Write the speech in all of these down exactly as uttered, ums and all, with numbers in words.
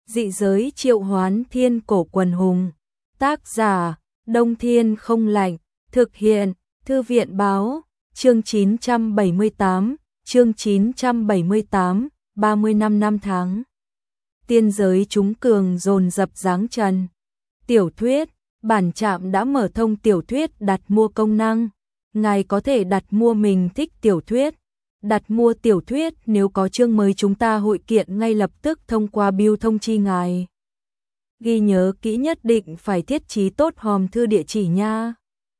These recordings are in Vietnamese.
Dị giới triệu hoán thiên cổ quần hùng. Tác giả, Đông Thiên không lạnh. Thực hiện, Thư viện báo, chương chín trăm bảy mươi tám, chương chín trăm bảy mươi tám, ba mươi năm năm tháng. Tiên giới chúng cường dồn dập giáng trần. Tiểu thuyết, bản trạm đã mở thông tiểu thuyết đặt mua công năng. Ngài có thể đặt mua mình thích tiểu thuyết. Đặt mua tiểu thuyết nếu có chương mới chúng ta hội kiện ngay lập tức thông qua bưu thông chi ngài. Ghi nhớ kỹ nhất định phải thiết trí tốt hòm thư địa chỉ nha.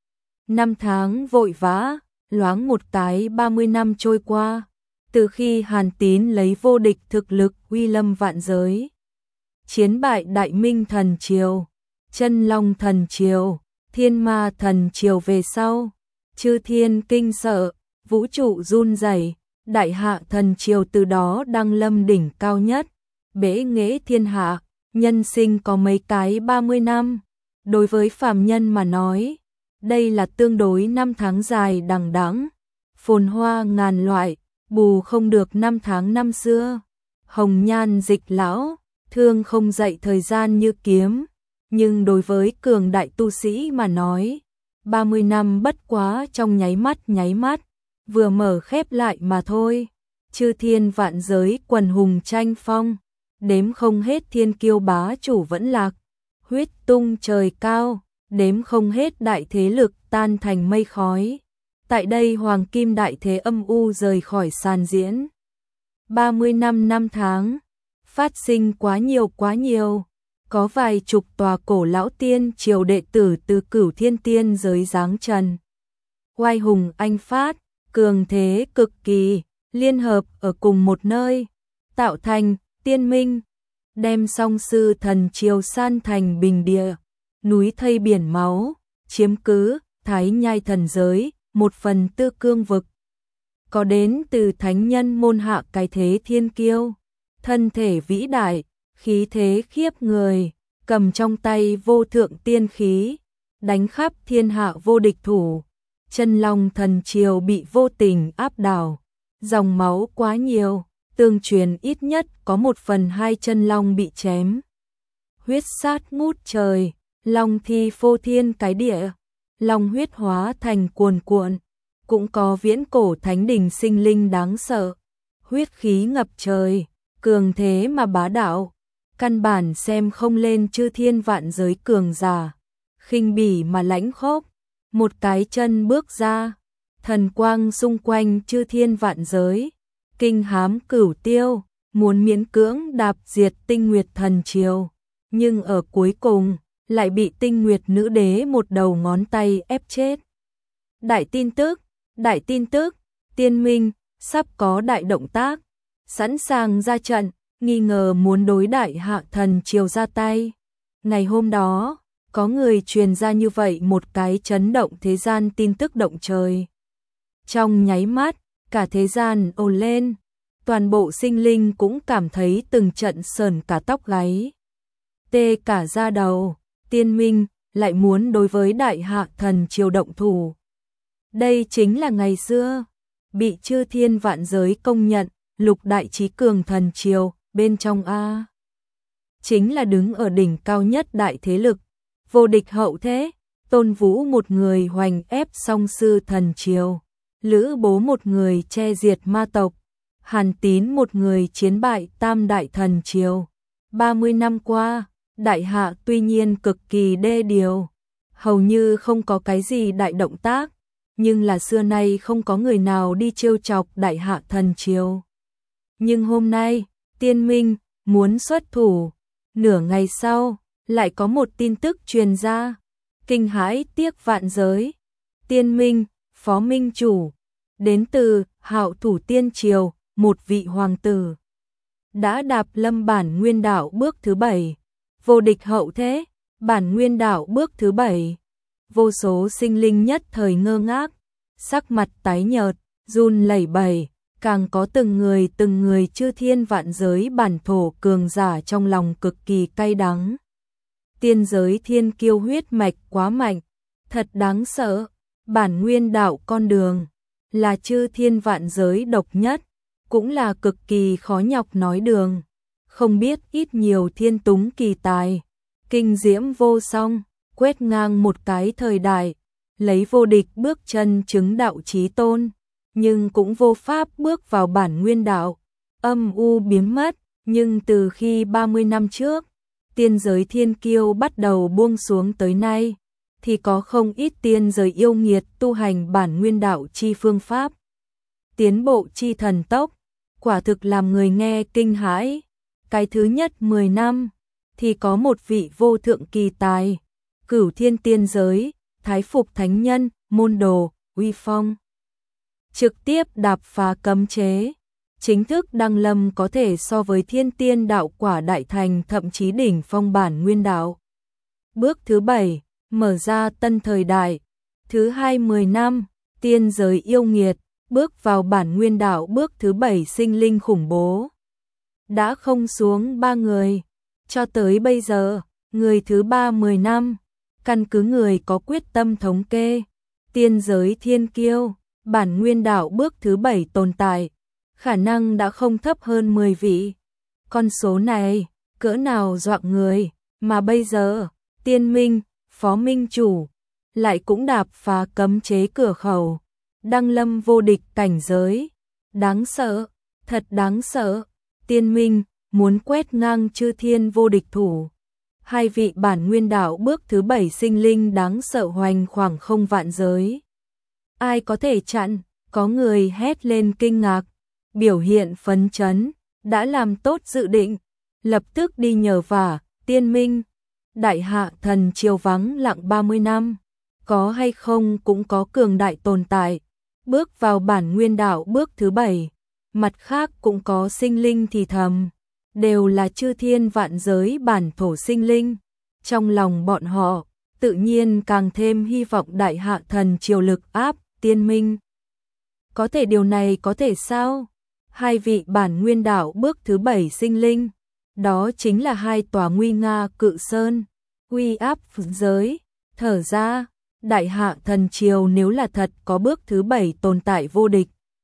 Năm tháng vội vã, loáng một cái ba mươi năm trôi qua. Từ khi Hàn Tín lấy vô địch thực lực uy lâm vạn giới. Chiến bại Đại Minh Thần Triều, Chân Long Thần Triều, Thiên Ma Thần Triều về sau. Chư thiên kinh sợ, vũ trụ run rẩy, Đại Hạ Thần Triều từ đó đăng lâm đỉnh cao nhất. Bế nghệ thiên hạ, nhân sinh có mấy cái ba mươi năm. Đối với phàm nhân mà nói, đây là tương đối năm tháng dài đằng đẵng, phồn hoa ngàn loại, bù không được năm tháng năm xưa. Hồng nhan dịch lão, thương không dậy thời gian như kiếm, nhưng đối với cường đại tu sĩ mà nói, ba mươi năm bất quá trong nháy mắt nháy mắt, vừa mở khép lại mà thôi. Chư thiên vạn giới quần hùng tranh phong, đếm không hết thiên kiêu bá chủ vẫn lạc, huyết tung trời cao, đếm không hết đại thế lực tan thành mây khói. Tại đây hoàng kim đại thế âm u rời khỏi sàn diễn. ba mươi năm năm tháng, phát sinh quá nhiều quá nhiều. Có vài chục tòa cổ lão tiên triều đệ tử từ cửu thiên tiên giới giáng trần. Oai hùng anh phát, cường thế cực kỳ, liên hợp ở cùng một nơi, tạo thành tiên minh, đem song sư thần triều san thành bình địa, núi thây biển máu, chiếm cứ Thái Nhai thần giới, một phần tư cương vực. Có đến từ thánh nhân môn hạ cái thế thiên kiêu, thân thể vĩ đại, khí thế khiếp người, cầm trong tay vô thượng tiên khí, đánh khắp thiên hạ vô địch thủ. Chân Long Thần Triều bị vô tình áp đảo, dòng máu quá nhiều, tương truyền ít nhất có một phần hai chân long bị chém. Huyết sát ngút trời, long thi phô thiên cái địa, long huyết hóa thành cuồn cuộn, cũng có viễn cổ thánh đình sinh linh đáng sợ, huyết khí ngập trời, cường thế mà bá đạo, căn bản xem không lên chư thiên vạn giới cường giả, khinh bỉ mà lãnh khốc, một cái chân bước ra, thần quang xung quanh chư thiên vạn giới, kinh hám cửu tiêu, muốn miễn cưỡng đạp diệt Tinh Nguyệt Thần Triều, nhưng ở cuối cùng lại bị Tinh Nguyệt Nữ Đế một đầu ngón tay ép chết. Đại tin tức, đại tin tức, tiên minh sắp có đại động tác, sẵn sàng ra trận, nghi ngờ muốn đối Đại Hạ Thần Triều ra tay. Ngày hôm đó, có người truyền ra như vậy một cái chấn động thế gian tin tức động trời. Trong nháy mắt, cả thế gian ồ lên, toàn bộ sinh linh cũng cảm thấy từng trận sờn cả tóc gáy. Tê cả da đầu, tiên minh lại muốn đối với Đại Hạ Thần Triều động thủ. Đây chính là ngày xưa, bị chư thiên vạn giới công nhận, lục đại trí cường thần triều, bên trong A. Chính là đứng ở đỉnh cao nhất đại thế lực, vô địch hậu thế, Tôn Vũ một người hoành ép song sư thần triều, Lữ Bố một người che diệt ma tộc, Hàn Tín một người chiến bại tam đại thần triều. ba mươi năm qua, Đại Hạ tuy nhiên cực kỳ đê điều, hầu như không có cái gì đại động tác, nhưng là xưa nay không có người nào đi trêu chọc Đại Hạ Thần Triều. Nhưng hôm nay, tiên minh muốn xuất thủ, nửa ngày sau, lại có một tin tức truyền ra, kinh hãi tiếc vạn giới. Tiên minh, phó minh chủ, đến từ Hạo Thủ Tiên Triều, một vị hoàng tử, đã đạp lâm bản nguyên đạo bước thứ bảy, vô địch hậu thế, bản nguyên đạo bước thứ bảy. Vô số sinh linh nhất thời ngơ ngác, sắc mặt tái nhợt, run lẩy bẩy, càng có từng người từng người chư thiên vạn giới bản thổ cường giả trong lòng cực kỳ cay đắng. Tiên giới thiên kiêu huyết mạch quá mạnh, thật đáng sợ, bản nguyên đạo con đường, là chư thiên vạn giới độc nhất, cũng là cực kỳ khó nhọc nói đường. không biết ít nhiều thiên túng kỳ tài, kinh diễm vô song, quét ngang một cái thời đại, lấy vô địch bước chân chứng đạo chí tôn, nhưng cũng vô pháp bước vào bản nguyên đạo, âm u biến mất, nhưng từ khi ba mươi năm trước, tiên giới thiên kiêu bắt đầu buông xuống tới nay, thì có không ít tiên giới yêu nghiệt tu hành bản nguyên đạo chi phương pháp. Tiến bộ chi thần tốc, quả thực làm người nghe kinh hãi. Cái thứ nhất mười năm, thì có một vị vô thượng kỳ tài, cửu thiên tiên giới, thái phục thánh nhân, môn đồ, uy phong. Trực tiếp đạp phá cấm chế, chính thức đăng lâm có thể so với thiên tiên đạo quả đại thành thậm chí đỉnh phong bản nguyên đạo. Bước thứ bảy, mở ra tân thời đại. Thứ hai mười năm, tiên giới yêu nghiệt, bước vào bản nguyên đạo bước thứ bảy sinh linh khủng bố. Đã không xuống ba người, cho tới bây giờ, người thứ ba mười năm, căn cứ người có quyết tâm thống kê, tiên giới thiên kiêu, bản nguyên đạo bước thứ bảy tồn tại, khả năng đã không thấp hơn mười vị. Con số này, cỡ nào dọa người, mà bây giờ, tiên minh, phó minh chủ, lại cũng đạp phá cấm chế cửa khẩu, đăng lâm vô địch cảnh giới. Đáng sợ, thật đáng sợ, tiên minh, muốn quét ngang chư thiên vô địch thủ. Hai vị bản nguyên đạo bước thứ bảy sinh linh đáng sợ hoành khoảng không vạn giới. Ai có thể chặn, có người hét lên kinh ngạc, biểu hiện phấn chấn, đã làm tốt dự định, lập tức đi nhờ vả, tiên minh. Đại hạ thần triều vắng lặng ba mươi năm, có hay không cũng có cường đại tồn tại, bước vào bản nguyên đạo bước thứ bảy, mặt khác cũng có sinh linh thì thầm, đều là chư thiên vạn giới bản thổ sinh linh, trong lòng bọn họ, tự nhiên càng thêm hy vọng đại hạ thần triều lực áp, tiên minh. Có thể điều này có thể sao? Hai vị bản nguyên đạo bước thứ bảy sinh linh, đó chính là hai tòa nguy nga cự sơn, uy áp giới, thở ra, đại hạ thần triều nếu là thật có bước thứ bảy tồn tại vô địch.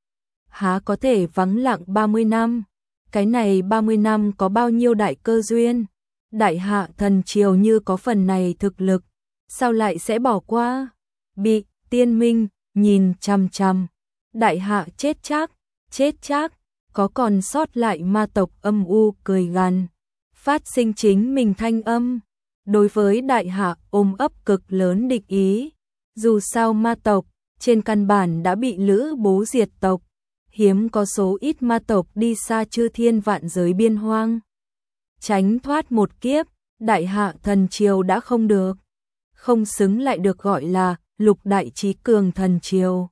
Há có thể vắng lặng ba mươi năm, cái này ba mươi năm có bao nhiêu đại cơ duyên, đại hạ thần triều như có phần này thực lực, sao lại sẽ bỏ qua, bị tiên minh, nhìn chằm chằm, đại hạ chết chắc, chết chắc, có còn sót lại ma tộc âm u cười gằn, phát sinh chính mình thanh âm. Đối với đại hạ ôm ấp cực lớn địch ý, dù sao ma tộc, trên căn bản đã bị lữ bố diệt tộc, hiếm có số ít ma tộc đi xa chư thiên vạn giới biên hoang. Tránh thoát một kiếp, đại hạ thần triều đã không được, không xứng lại được gọi là lục đại trí cường thần triều.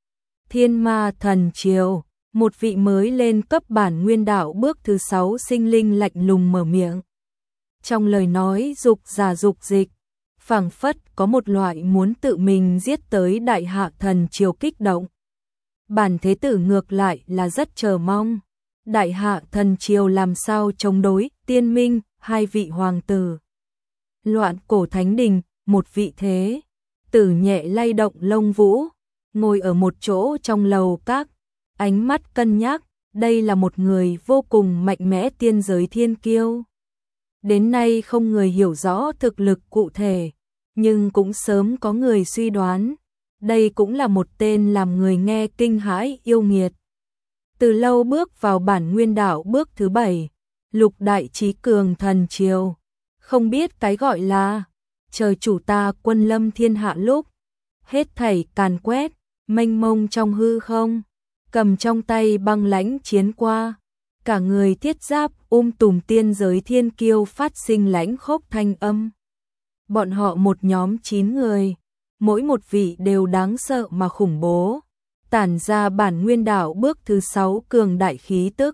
Thiên ma thần triều, một vị mới lên cấp bản nguyên đạo bước thứ sáu sinh linh lạnh lùng mở miệng. Trong lời nói dục giả dục dịch, phảng phất có một loại muốn tự mình giết tới đại hạ thần triều kích động. Bản thế tử ngược lại là rất chờ mong, đại hạ thần triều làm sao chống đối, tiên minh, hai vị hoàng tử. Loạn cổ thánh đình, một vị thế tử nhẹ lay động lông vũ, ngồi ở một chỗ trong lầu các, ánh mắt cân nhắc, đây là một người vô cùng mạnh mẽ tiên giới thiên kiêu. Đến nay không người hiểu rõ thực lực cụ thể, nhưng cũng sớm có người suy đoán, đây cũng là một tên làm người nghe kinh hãi yêu nghiệt. Từ lâu bước vào bản nguyên đạo bước thứ bảy, lục đại trí cường thần triều, không biết cái gọi là trời chủ ta quân lâm thiên hạ lúc, hết thảy càn quét, mênh mông trong hư không, cầm trong tay băng lãnh chiến qua. Cả người thiết giáp um tùm tiên giới thiên kiêu phát sinh lãnh khốc thanh âm. Bọn họ một nhóm chín người, mỗi một vị đều đáng sợ mà khủng bố, tản ra bản nguyên đạo bước thứ sáu cường đại khí tức.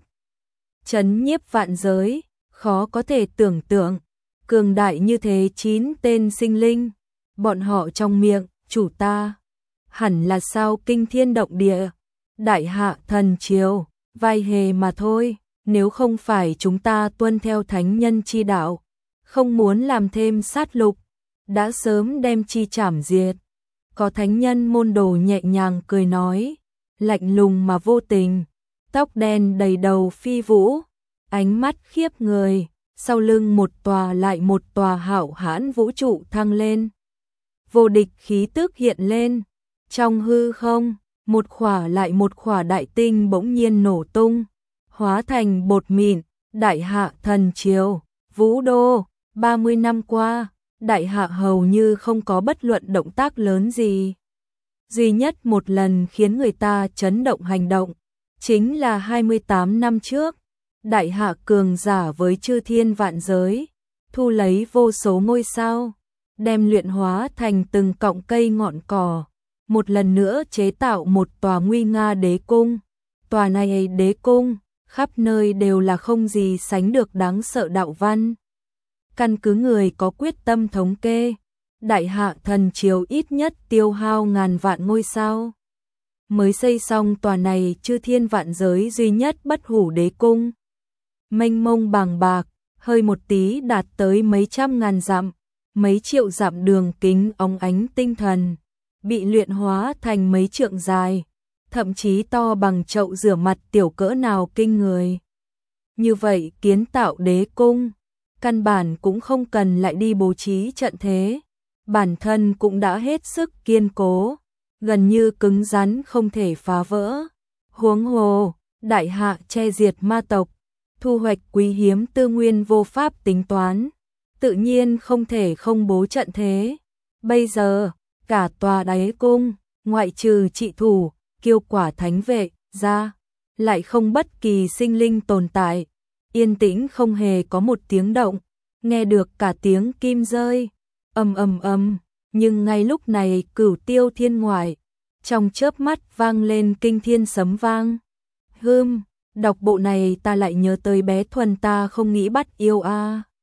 Chấn nhiếp vạn giới, khó có thể tưởng tượng, cường đại như thế chín tên sinh linh, bọn họ trong miệng, chủ ta, hẳn là sao kinh thiên động địa, đại hạ thần triều, vai hề mà thôi, nếu không phải chúng ta tuân theo thánh nhân chi đạo, không muốn làm thêm sát lục, đã sớm đem chi trảm diệt. Có thánh nhân môn đồ nhẹ nhàng cười nói, lạnh lùng mà vô tình, tóc đen đầy đầu phi vũ, ánh mắt khiếp người, sau lưng một tòa lại một tòa hạo hãn vũ trụ thăng lên. Vô địch khí tức hiện lên, trong hư không, một khỏa lại một khỏa đại tinh bỗng nhiên nổ tung, hóa thành bột mịn, đại hạ thần triều, vũ đô, ba mươi năm qua, đại hạ hầu như không có bất luận động tác lớn gì. Duy nhất một lần khiến người ta chấn động hành động, chính là hai mươi tám năm trước, đại hạ cường giả với chư thiên vạn giới, thu lấy vô số ngôi sao, đem luyện hóa thành từng cọng cây ngọn cỏ, một lần nữa chế tạo một tòa nguy nga đế cung. Tòa này đế cung, khắp nơi đều là không gì sánh được đáng sợ đạo văn. Căn cứ người có quyết tâm thống kê, đại hạ thần triều ít nhất tiêu hao ngàn vạn ngôi sao. Mới xây xong tòa này chư thiên vạn giới duy nhất bất hủ đế cung. Mênh mông bàng bạc, hơi một tí đạt tới mấy trăm ngàn dặm, mấy triệu dặm đường kính óng ánh tinh thần, bị luyện hóa thành mấy trượng dài, thậm chí to bằng chậu rửa mặt tiểu cỡ nào kinh người. Như vậy kiến tạo đế cung, căn bản cũng không cần lại đi bố trí trận thế, bản thân cũng đã hết sức kiên cố, gần như cứng rắn không thể phá vỡ. Huống hồ, đại hạ che diệt ma tộc, thu hoạch quý hiếm tư nguyên vô pháp tính toán, tự nhiên không thể không bố trận thế. Bây giờ, cả tòa đế cung, ngoại trừ trị thủ, kiêu quả thánh vệ ra, lại không bất kỳ sinh linh tồn tại, yên tĩnh không hề có một tiếng động, nghe được cả tiếng kim rơi, ầm ầm ầm, nhưng ngay lúc này cửu tiêu thiên ngoại, trong chớp mắt vang lên kinh thiên sấm vang. Hừm, đọc bộ này ta lại nhớ tới bé Thuần ta không nghĩ bắt yêu a. À.